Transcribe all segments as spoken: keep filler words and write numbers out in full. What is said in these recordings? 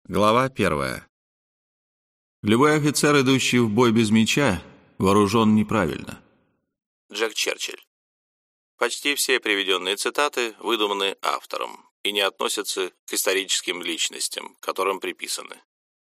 Глава первая. Любой офицер, идущий в бой без меча, вооружен неправильно. Джек Черчилль. Почти все приведенные цитаты выдуманы автором и не относятся к историческим личностям, которым приписаны.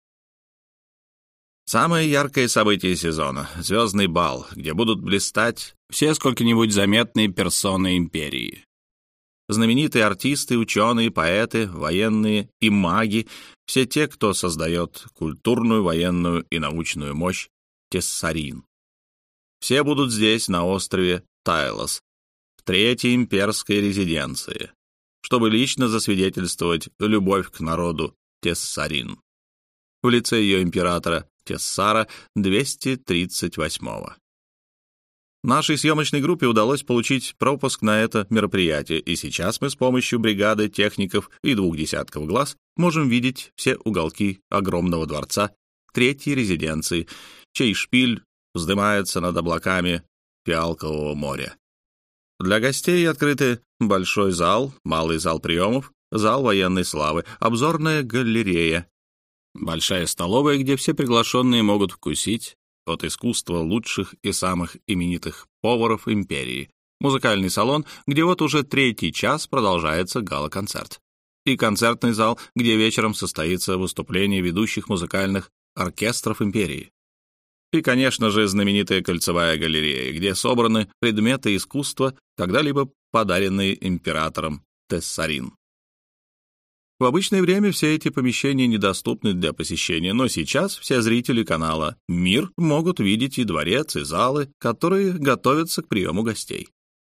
Самое яркое событие сезона — звездный бал, где будут блистать все сколько-нибудь заметные персоны империи. Знаменитые артисты, ученые, поэты, военные и маги — все те, кто создает культурную, военную и научную мощь Тессарин. Все будут здесь, на острове Тайлос, в Третьей имперской резиденции, чтобы лично засвидетельствовать любовь к народу Тессарин в лице ее императора Тессара двести тридцать восьмого. Нашей съемочной группе удалось получить пропуск на это мероприятие, и сейчас мы с помощью бригады техников и двух десятков глаз можем видеть все уголки огромного дворца Третьей резиденции, чей шпиль вздымается над облаками Фиалкового моря. Для гостей открыты большой зал, малый зал приемов, зал военной славы, обзорная галерея, большая столовая, где все приглашенные могут вкусить от искусства лучших и самых именитых поваров империи, музыкальный салон, где вот уже третий час продолжается гала-концерт, и концертный зал, где вечером состоится выступление ведущих музыкальных оркестров империи. И, конечно же, знаменитая кольцевая галерея, где собраны предметы искусства, когда-либо подаренные императором Тессарин. В обычное время все эти помещения недоступны для посещения, но сейчас все зрители канала «Мир» могут видеть и дворец, и залы, которые готовятся к приему гостей.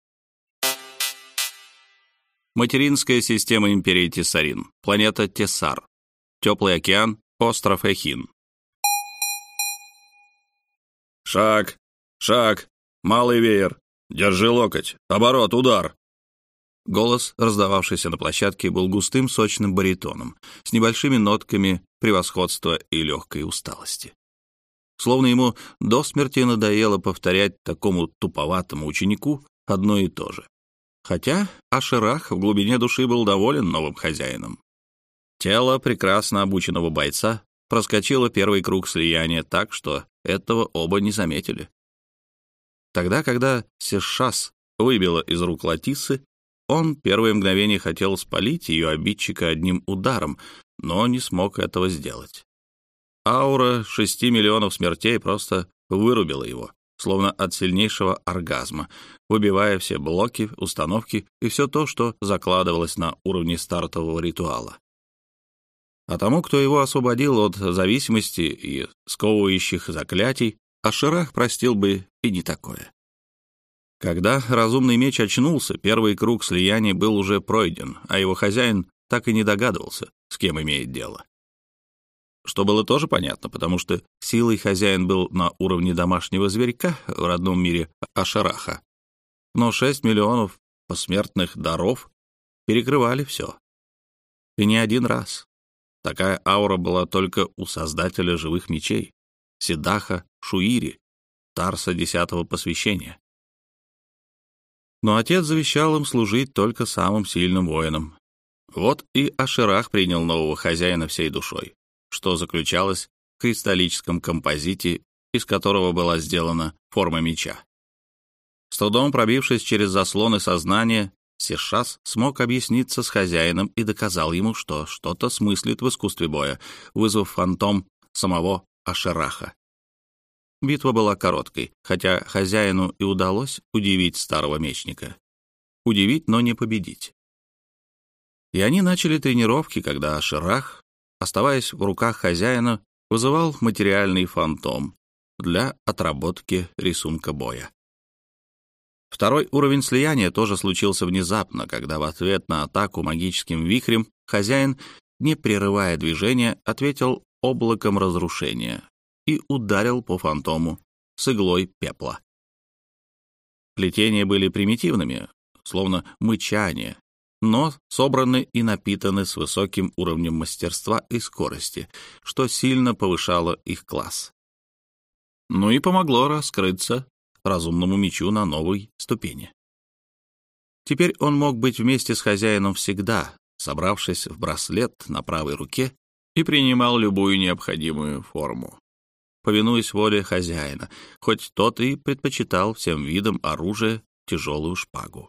Материнская система империи Тессарин, планета Тессар, теплый океан, остров Эхин. «Шаг! Шаг! Малый веер! Держи локоть! Оборот! Удар!» Голос, раздававшийся на площадке, был густым, сочным баритоном, с небольшими нотками превосходства и легкой усталости. Словно ему до смерти надоело повторять такому туповатому ученику одно и то же. Хотя Ашерах в глубине души был доволен новым хозяином. Тело прекрасно обученного бойца проскочило первый круг слияния так, что этого оба не заметили. Тогда, когда Сешас выбила из рук Латиссы, он первое мгновение хотел спалить ее обидчика одним ударом, но не смог этого сделать. Аура шести миллионов смертей просто вырубила его, словно от сильнейшего оргазма, выбивая все блоки, установки и все то, что закладывалось на уровне стартового ритуала. А тому, кто его освободил от зависимости и сковывающих заклятий, Ашерах простил бы и не такое. Когда разумный меч очнулся, первый круг слияния был уже пройден, а его хозяин так и не догадывался, с кем имеет дело. Что было тоже понятно, потому что силой хозяин был на уровне домашнего зверька в родном мире Ашераха. Но шесть миллионов посмертных даров перекрывали все. И не один раз. Такая аура была только у создателя живых мечей, Сидаха Шуири, Тарса десятого посвящения. Но отец завещал им служить только самым сильным воинам. Вот и Ашерах принял нового хозяина всей душой, что заключалось в кристаллическом композите, из которого была сделана форма меча. С трудом пробившись через заслоны сознания, Сешас смог объясниться с хозяином и доказал ему, что что-то смыслит в искусстве боя, вызвав фантом самого Ашераха. Битва была короткой, хотя хозяину и удалось удивить старого мечника. Удивить, но не победить. И они начали тренировки, когда Ашерах, оставаясь в руках хозяина, вызывал материальный фантом для отработки рисунка боя. Второй уровень слияния тоже случился внезапно, когда в ответ на атаку магическим вихрем хозяин, не прерывая движения, ответил облаком разрушения и ударил по фантому с иглой пепла. Плетения были примитивными, словно мычание, но собраны и напитаны с высоким уровнем мастерства и скорости, что сильно повышало их класс. Ну и помогло раскрыться разумному мечу на новой ступени. Теперь он мог быть вместе с хозяином всегда, собравшись в браслет на правой руке и принимал любую необходимую форму, повинуясь воле хозяина, хоть тот и предпочитал всем видам оружия тяжелую шпагу.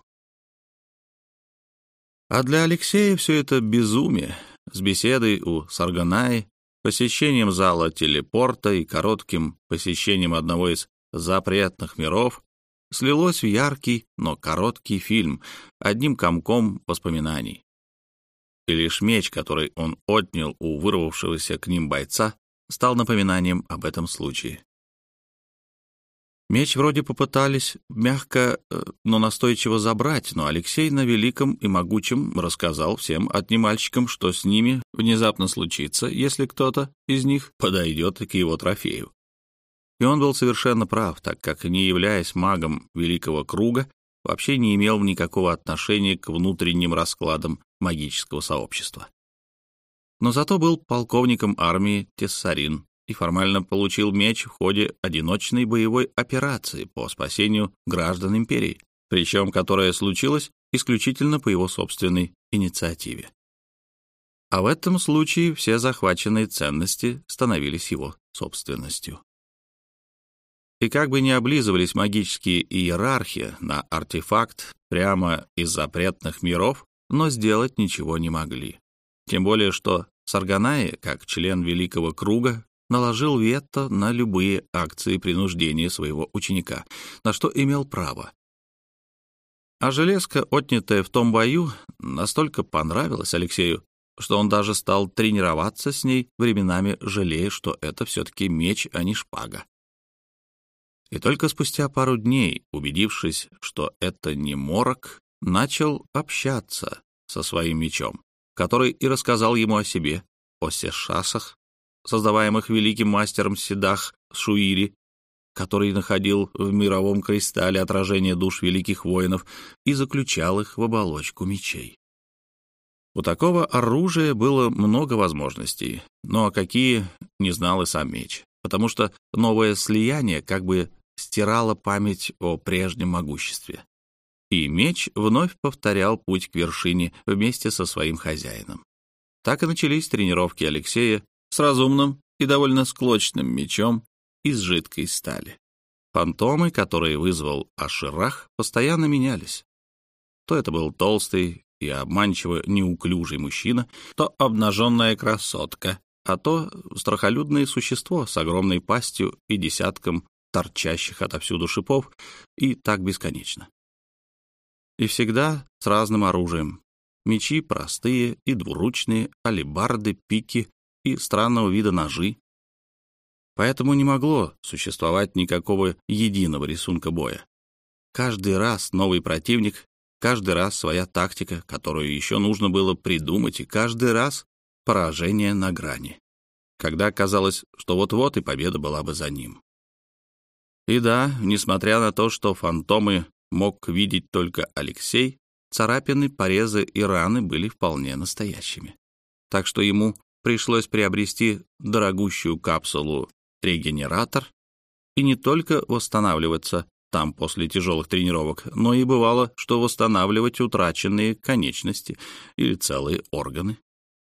А для Алексея все это безумие с беседой у Сарганаи, посещением зала телепорта и коротким посещением одного из запретных миров слилось в яркий, но короткий фильм, одним комком воспоминаний. И лишь меч, который он отнял у вырвавшегося к ним бойца, стал напоминанием об этом случае. Меч вроде попытались мягко, но настойчиво забрать, но Алексей на великом и могучем рассказал всем отнимальщикам, что с ними внезапно случится, если кто-то из них подойдет к его трофею. И он был совершенно прав, так как, не являясь магом Великого Круга, вообще не имел никакого отношения к внутренним раскладам магического сообщества. Но зато был полковником армии Тессарин и формально получил меч в ходе одиночной боевой операции по спасению граждан империи, причем которая случилась исключительно по его собственной инициативе. А в этом случае все захваченные ценности становились его собственностью. И как бы ни облизывались магические иерархи на артефакт прямо из запретных миров, но сделать ничего не могли. Тем более, что Сарганаи, как член Великого Круга, наложил вето на любые акции принуждения своего ученика, на что имел право. А железка, отнятая в том бою, настолько понравилась Алексею, что он даже стал тренироваться с ней, временами жалея, что это все-таки меч, а не шпага. И только спустя пару дней, убедившись, что это не морок, начал общаться со своим мечом, который и рассказал ему о себе, о сешасах, создаваемых великим мастером Сидах Шуири, который находил в мировом кристалле отражение душ великих воинов и заключал их в оболочку мечей. У такого оружия было много возможностей, но какие — не знал и сам меч, потому что новое слияние как бы стирало память о прежнем могуществе. И меч вновь повторял путь к вершине вместе со своим хозяином. Так и начались тренировки Алексея с разумным и довольно склочным мечом из жидкой стали. Фантомы, которые вызвал Аширах, постоянно менялись. То это был толстый и обманчиво неуклюжий мужчина, то обнаженная красотка, а то страхолюдное существо с огромной пастью и десятком торчащих отовсюду шипов, и так бесконечно. И всегда с разным оружием. Мечи простые и двуручные, алебарды, пики и странного вида ножи. Поэтому не могло существовать никакого единого рисунка боя. Каждый раз новый противник, каждый раз своя тактика, которую еще нужно было придумать, и каждый раз поражение на грани, когда казалось, что вот-вот и победа была бы за ним. И да, несмотря на то, что фантомы мог видеть только Алексей, царапины, порезы и раны были вполне настоящими. Так что ему пришлось приобрести дорогущую капсулу «Регенератор» и не только восстанавливаться там после тяжелых тренировок, но и бывало, что восстанавливать утраченные конечности или целые органы.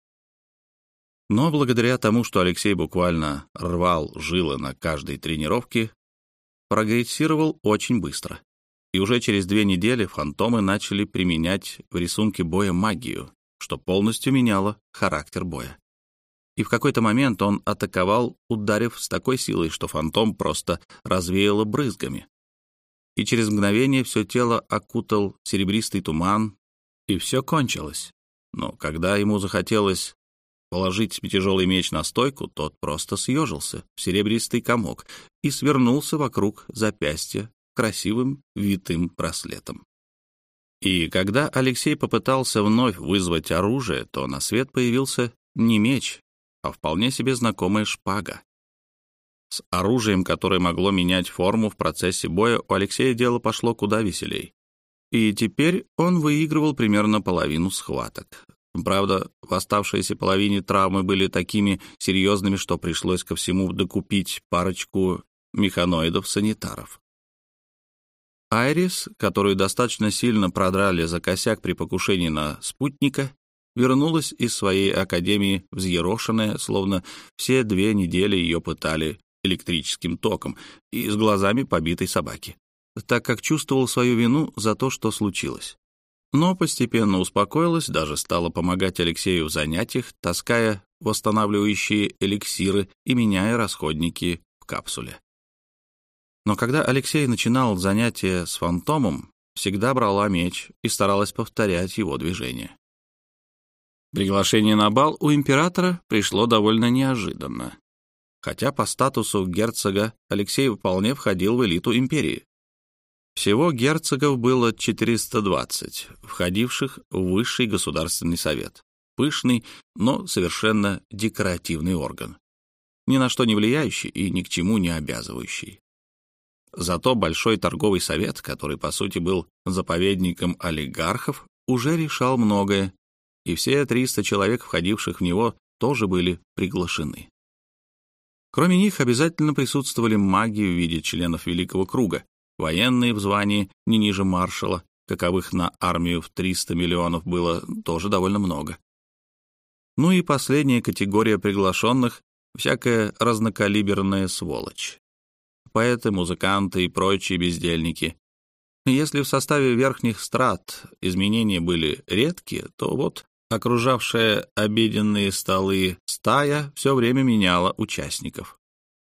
Но благодаря тому, что Алексей буквально рвал жилы на каждой тренировке, прогрессировал очень быстро. И уже через две недели фантомы начали применять в рисунке боя магию, что полностью меняло характер боя. И в какой-то момент он атаковал, ударив с такой силой, что фантом просто развеяло брызгами. И через мгновение все тело окутал серебристый туман, и все кончилось. Но когда ему захотелось положить тяжелый меч на стойку, тот просто съежился в серебристый комок и свернулся вокруг запястья красивым витым браслетом. И когда Алексей попытался вновь вызвать оружие, то на свет появился не меч, а вполне себе знакомая шпага. С оружием, которое могло менять форму в процессе боя, у Алексея дело пошло куда веселей. И теперь он выигрывал примерно половину схваток. Правда, в оставшейся половине травмы были такими серьезными, что пришлось ко всему докупить парочку механоидов-санитаров. Айрис, которую достаточно сильно продрали за косяк при покушении на спутника, вернулась из своей академии взъерошенная, словно все две недели ее пытали электрическим током, и с глазами побитой собаки, так как чувствовал свою вину за то, что случилось. Но постепенно успокоилась, даже стала помогать Алексею в занятиях, таская восстанавливающие эликсиры и меняя расходники в капсуле. Но когда Алексей начинал занятия с фантомом, всегда брала меч и старалась повторять его движения. Приглашение на бал у императора пришло довольно неожиданно, хотя по статусу герцога Алексей вполне входил в элиту империи. Всего герцогов было четыреста двадцать, входивших в высший государственный совет, пышный, но совершенно декоративный орган, ни на что не влияющий и ни к чему не обязывающий. Зато Большой торговый совет, который, по сути, был заповедником олигархов, уже решал многое, и все триста человек, входивших в него, тоже были приглашены. Кроме них обязательно присутствовали маги в виде членов Великого Круга, военные в звании не ниже маршала, каковых на армию в триста миллионов было тоже довольно много. Ну и последняя категория приглашенных — всякая разнокалиберная сволочь. Поэты, музыканты и прочие бездельники. Если в составе верхних страт изменения были редкие, то вот окружавшая обеденные столы стая все время меняла участников.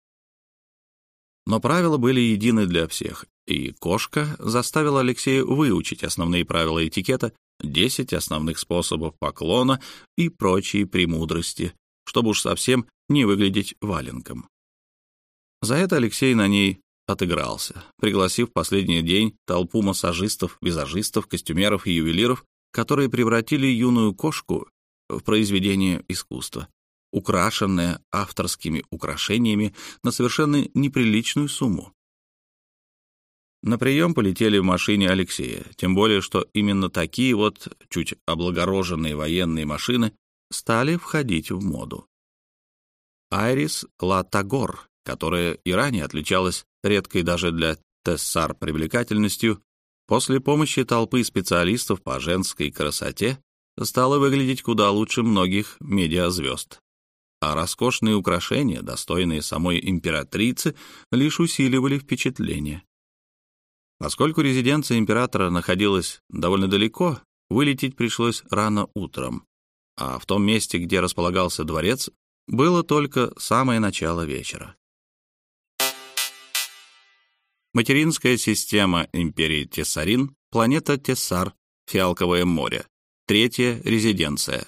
Но правила были едины для всех, и кошка заставила Алексея выучить основные правила этикета, десять основных способов поклона и прочие премудрости, чтобы уж совсем не выглядеть валенком. За это Алексей на ней отыгрался, пригласив в последний день толпу массажистов, визажистов, костюмеров и ювелиров, которые превратили юную кошку в произведение искусства, украшенное авторскими украшениями на совершенно неприличную сумму. На прием полетели в машине Алексея, тем более, что именно такие вот чуть облагороженные военные машины стали входить в моду. Айрис Ла Тагор, которая и ранее отличалась редкой даже для Тессар привлекательностью, после помощи толпы специалистов по женской красоте стала выглядеть куда лучше многих медиазвезд. А роскошные украшения, достойные самой императрицы, лишь усиливали впечатление. Поскольку резиденция императора находилась довольно далеко, вылететь пришлось рано утром, а в том месте, где располагался дворец, было только самое начало вечера. Материнская система империи Тессарин, планета Тессар, Фиалковое море, третья резиденция.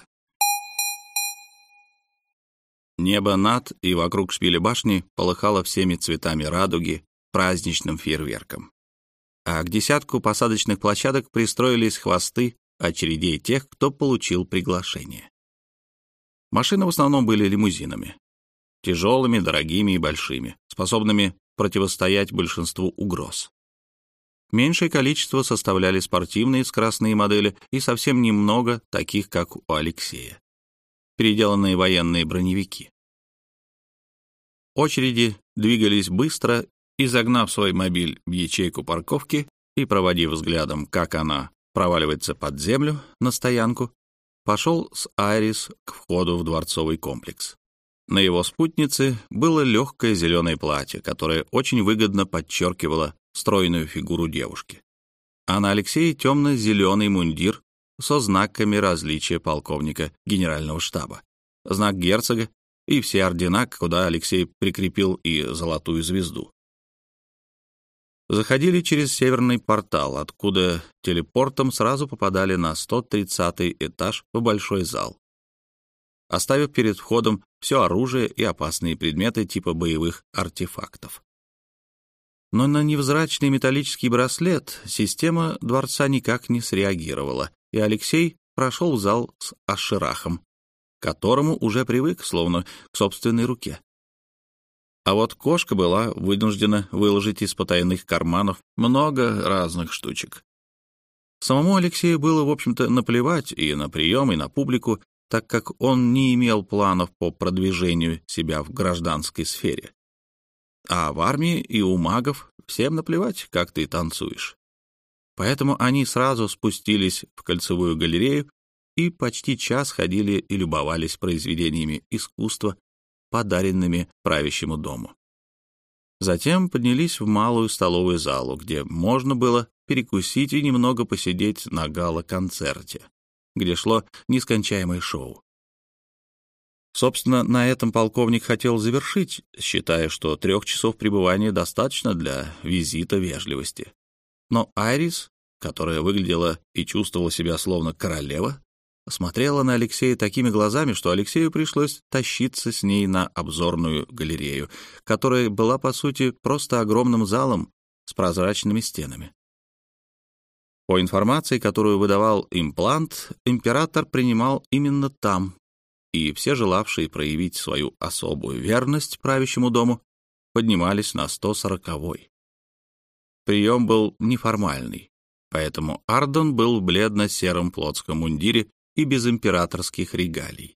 Небо над и вокруг шпиля башни полыхало всеми цветами радуги праздничным фейерверком. А к десятку посадочных площадок пристроились хвосты очередей тех, кто получил приглашение. Машины в основном были лимузинами. Тяжелыми, дорогими и большими, способными противостоять большинству угроз. Меньшее количество составляли спортивные скоростные модели и совсем немного таких, как у Алексея. Переделанные военные броневики. Очереди двигались быстро, и, загнав свой мобиль в ячейку парковки и проводив взглядом, как она проваливается под землю на стоянку, пошел с Айрис к входу в дворцовый комплекс. На его спутнице было легкое зеленое платье, которое очень выгодно подчеркивало стройную фигуру девушки. А на Алексее темно-зеленый мундир со знаками различия полковника генерального штаба, знак герцога и все ордена, куда Алексей прикрепил и золотую звезду. Заходили через северный портал, откуда телепортом сразу попадали на сто тридцатый этаж в большой зал, оставив перед входом все оружие и опасные предметы типа боевых артефактов. Но на невзрачный металлический браслет система дворца никак не среагировала, и Алексей прошел в зал с Аширахом, к которому уже привык, словно к собственной руке. А вот кошка была вынуждена выложить из потайных карманов много разных штучек. Самому Алексею было, в общем-то, наплевать и на прием, и на публику, так как он не имел планов по продвижению себя в гражданской сфере. А в армии и у магов всем наплевать, как ты танцуешь. Поэтому они сразу спустились в кольцевую галерею и почти час ходили и любовались произведениями искусства, подаренными правящему дому. Затем поднялись в малую столовую залу, где можно было перекусить и немного посидеть на гала-концерте, где шло нескончаемое шоу. Собственно, на этом полковник хотел завершить, считая, что трех часов пребывания достаточно для визита вежливости. Но Айрис, которая выглядела и чувствовала себя словно королева, смотрела на Алексея такими глазами, что Алексею пришлось тащиться с ней на обзорную галерею, которая была, по сути, просто огромным залом с прозрачными стенами. По информации, которую выдавал имплант, император принимал именно там, и все желавшие проявить свою особую верность правящему дому поднимались на сто сороковой. Прием был неформальный, поэтому Ардон был в бледно-сером плотском мундире и без императорских регалий.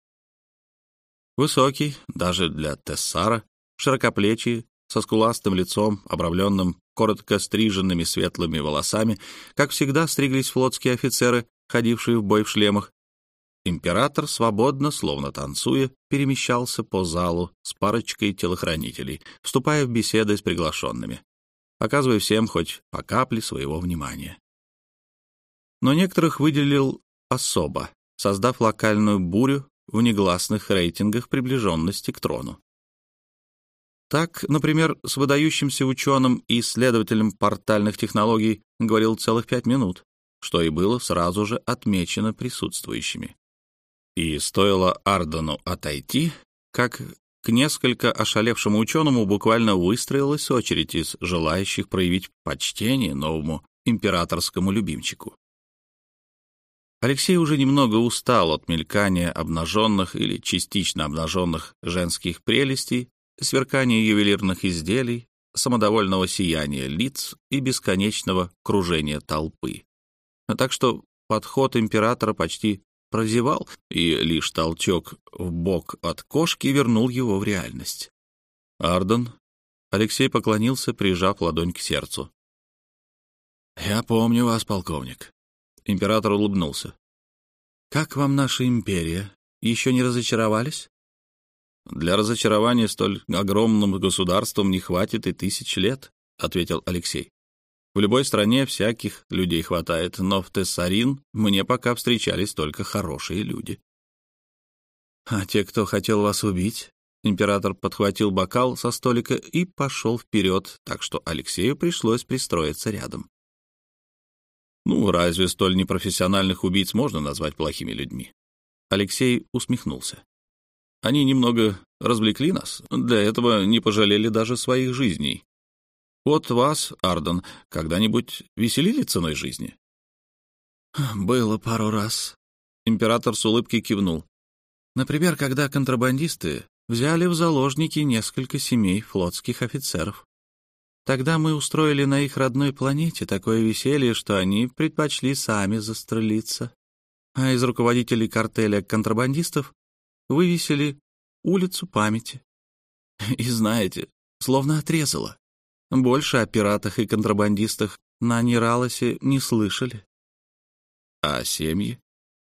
Высокий, даже для тессара, широкоплечий, со скуластым лицом, обрамленным коротко стриженными светлыми волосами, как всегда стриглись флотские офицеры, ходившие в бой в шлемах. Император свободно, словно танцуя, перемещался по залу с парочкой телохранителей, вступая в беседы с приглашенными, оказывая всем хоть по капле своего внимания. Но некоторых выделил особо, создав локальную бурю в негласных рейтингах приближенности к трону. Так, например, с выдающимся ученым и исследователем портальных технологий говорил целых пять минут, что и было сразу же отмечено присутствующими. И стоило Ардону отойти, как к несколько ошалевшему ученому буквально выстроилась очередь из желающих проявить почтение новому императорскому любимчику. Алексей уже немного устал от мелькания обнаженных или частично обнаженных женских прелестей, сверкания ювелирных изделий, самодовольного сияния лиц и бесконечного кружения толпы. Так что подход императора почти прозевал, и лишь толчок в бок от кошки вернул его в реальность. «Ардон», — Алексей поклонился, прижав ладонь к сердцу. «Я помню вас, полковник». Император улыбнулся. «Как вам наша империя? Еще не разочаровались?» «Для разочарования столь огромным государством не хватит и тысяч лет», — ответил Алексей. «В любой стране всяких людей хватает, но в Тессарин мне пока встречались только хорошие люди». «А те, кто хотел вас убить?» Император подхватил бокал со столика и пошел вперед, так что Алексею пришлось пристроиться рядом. «Ну, разве столь непрофессиональных убийц можно назвать плохими людьми?» Алексей усмехнулся. «Они немного развлекли нас, для этого не пожалели даже своих жизней. Вот вас, Ардон, когда-нибудь веселили ценой жизни?» «Было пару раз». Император с улыбкой кивнул. «Например, когда контрабандисты взяли в заложники несколько семей флотских офицеров. Тогда мы устроили на их родной планете такое веселье, что они предпочли сами застрелиться. А из руководителей картеля контрабандистов вывесили улицу памяти. И знаете, словно отрезало. Больше о пиратах и контрабандистах на Ниралосе не слышали». «А семьи?»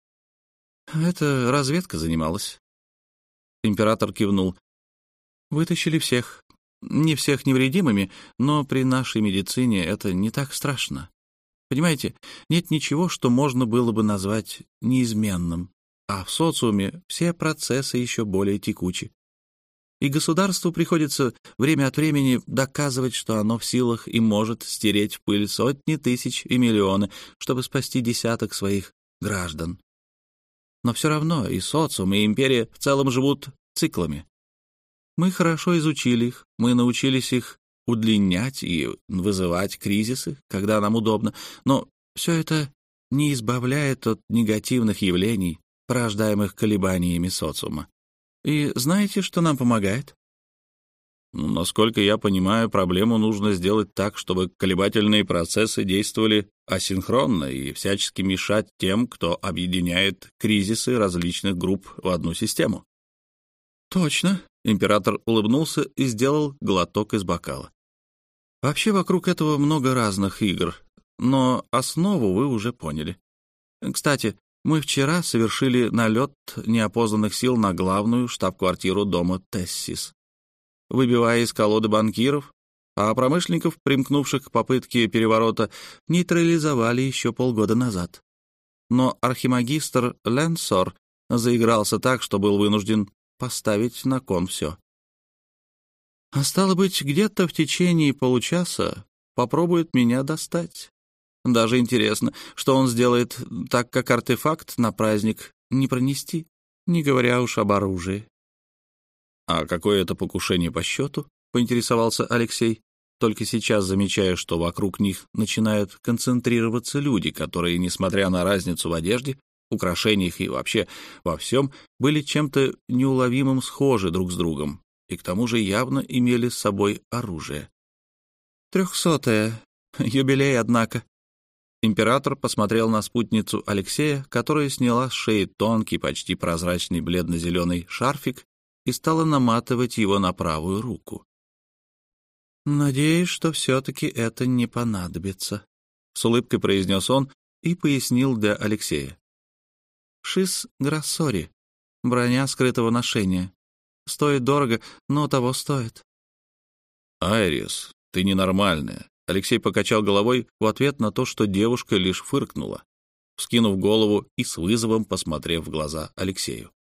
«Это разведка занималась». Император кивнул. «Вытащили всех. Не всех невредимыми, но при нашей медицине это не так страшно. Понимаете, нет ничего, что можно было бы назвать неизменным, а в социуме все процессы еще более текучи. И государству приходится время от времени доказывать, что оно в силах и может стереть в пыль сотни тысяч и миллионы, чтобы спасти десяток своих граждан. Но все равно и социум, и империя в целом живут циклами. Мы хорошо изучили их, мы научились их удлинять и вызывать кризисы, когда нам удобно, но все это не избавляет от негативных явлений, порождаемых колебаниями социума. И знаете, что нам помогает?» Ну, насколько я понимаю, проблему нужно сделать так, чтобы колебательные процессы действовали асинхронно и всячески мешать тем, кто объединяет кризисы различных групп в одну систему. «Точно», — император улыбнулся и сделал глоток из бокала. «Вообще вокруг этого много разных игр, но основу вы уже поняли. Кстати, Мы вчера совершили налет неопознанных сил на главную штаб-квартиру дома Тессис, выбивая из колоды банкиров, а промышленников, примкнувших к попытке переворота, нейтрализовали еще полгода назад. Но архимагистр Ленсор заигрался так, что был вынужден поставить на кон все. А стало быть, где-то в течение получаса попробует меня достать. Даже интересно, что он сделает, так как артефакт на праздник не пронести, не говоря уж об оружии. — А какое это покушение по счету? — поинтересовался Алексей, только сейчас замечая, что вокруг них начинают концентрироваться люди, которые, несмотря на разницу в одежде, украшениях и вообще во всем, были чем-то неуловимым схожи друг с другом и к тому же явно имели с собой оружие. «Трехсотое. Юбилей, однако». Император посмотрел на спутницу Алексея, которая сняла с шеи тонкий, почти прозрачный бледно-зеленый шарфик и стала наматывать его на правую руку. «Надеюсь, что все-таки это не понадобится», — с улыбкой произнес он и пояснил для Алексея. «Шис Грассори. Броня скрытого ношения. Стоит дорого, но того стоит». «Айрис, ты ненормальная». Алексей покачал головой в ответ на то, что девушка лишь фыркнула, вскинув голову и с вызовом посмотрев в глаза Алексею.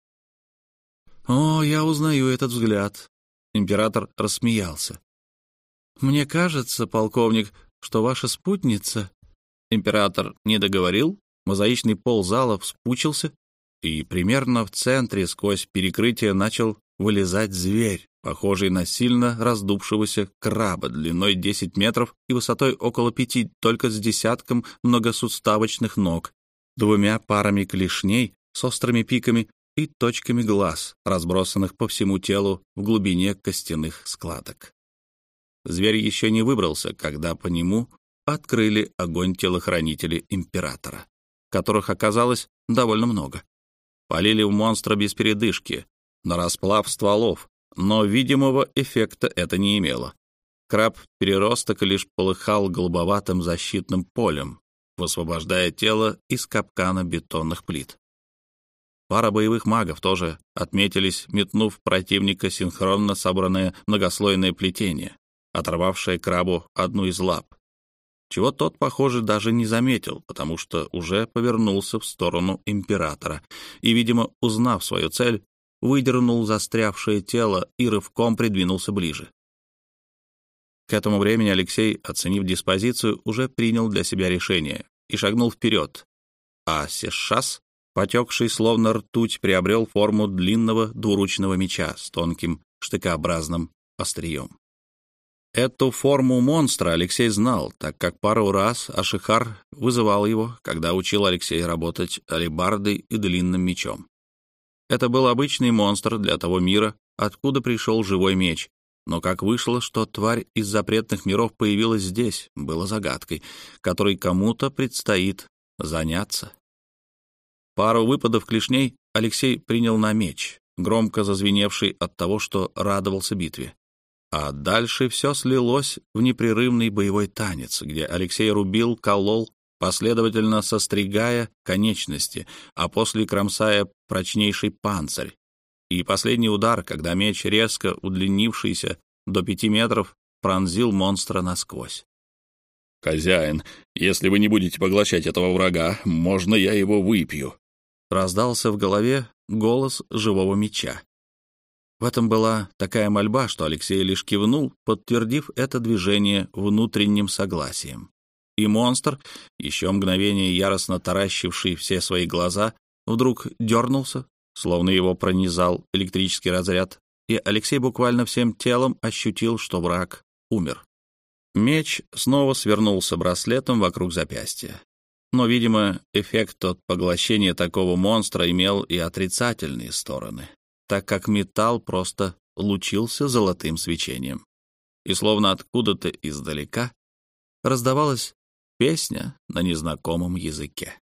«О, я узнаю этот взгляд». Император рассмеялся. «Мне кажется, полковник, что ваша спутница...» Император не договорил, мозаичный пол зала вспучился, и примерно в центре сквозь перекрытие начал вылезать зверь, похожий на сильно раздувшегося краба длиной десять метров и высотой около пяти, только с десятком многосуставочных ног, двумя парами клешней с острыми пиками и точками глаз, разбросанных по всему телу в глубине костяных складок. Зверь еще не выбрался, когда по нему открыли огонь телохранители императора, которых оказалось довольно много. Полили в монстра без передышки, на расплав стволов, но видимого эффекта это не имело. Краб-переросток лишь полыхал голубоватым защитным полем, высвобождая тело из капкана бетонных плит. Пара боевых магов тоже отметились, метнув в противника синхронно собранное многослойное плетение, оторвавшее крабу одну из лап, чего тот, похоже, даже не заметил, потому что уже повернулся в сторону императора и, видимо, узнав свою цель, выдернул застрявшее тело и рывком придвинулся ближе. К этому времени Алексей, оценив диспозицию, уже принял для себя решение и шагнул вперед, а Сешас, потекший словно ртуть, приобрел форму длинного двуручного меча с тонким штыкообразным острием. Эту форму монстра Алексей знал, так как пару раз Ашихар вызывал его, когда учил Алексея работать алебардой и длинным мечом. Это был обычный монстр для того мира, откуда пришел живой меч, но как вышло, что тварь из запретных миров появилась здесь, было загадкой, которой кому-то предстоит заняться. Пару выпадов клешней Алексей принял на меч, громко зазвеневший от того, что радовался битве. А дальше все слилось в непрерывный боевой танец, где Алексей рубил, колол, последовательно состригая конечности, а после кромсая прочнейший панцирь. И последний удар, когда меч, резко удлинившийся до пяти метров, пронзил монстра насквозь. «Хозяин, если вы не будете поглощать этого врага, можно я его выпью?» Раздался в голове голос живого меча. В этом была такая мольба, что Алексей лишь кивнул, подтвердив это движение внутренним согласием. И монстр, еще мгновение яростно таращивший все свои глаза, вдруг дернулся, словно его пронизал электрический разряд, и Алексей буквально всем телом ощутил, что враг умер. Меч снова свернулся браслетом вокруг запястья. Но, видимо, эффект от поглощения такого монстра имел и отрицательные стороны, так как металл просто лучился золотым свечением. И словно откуда-то издалека раздавалась песня на незнакомом языке.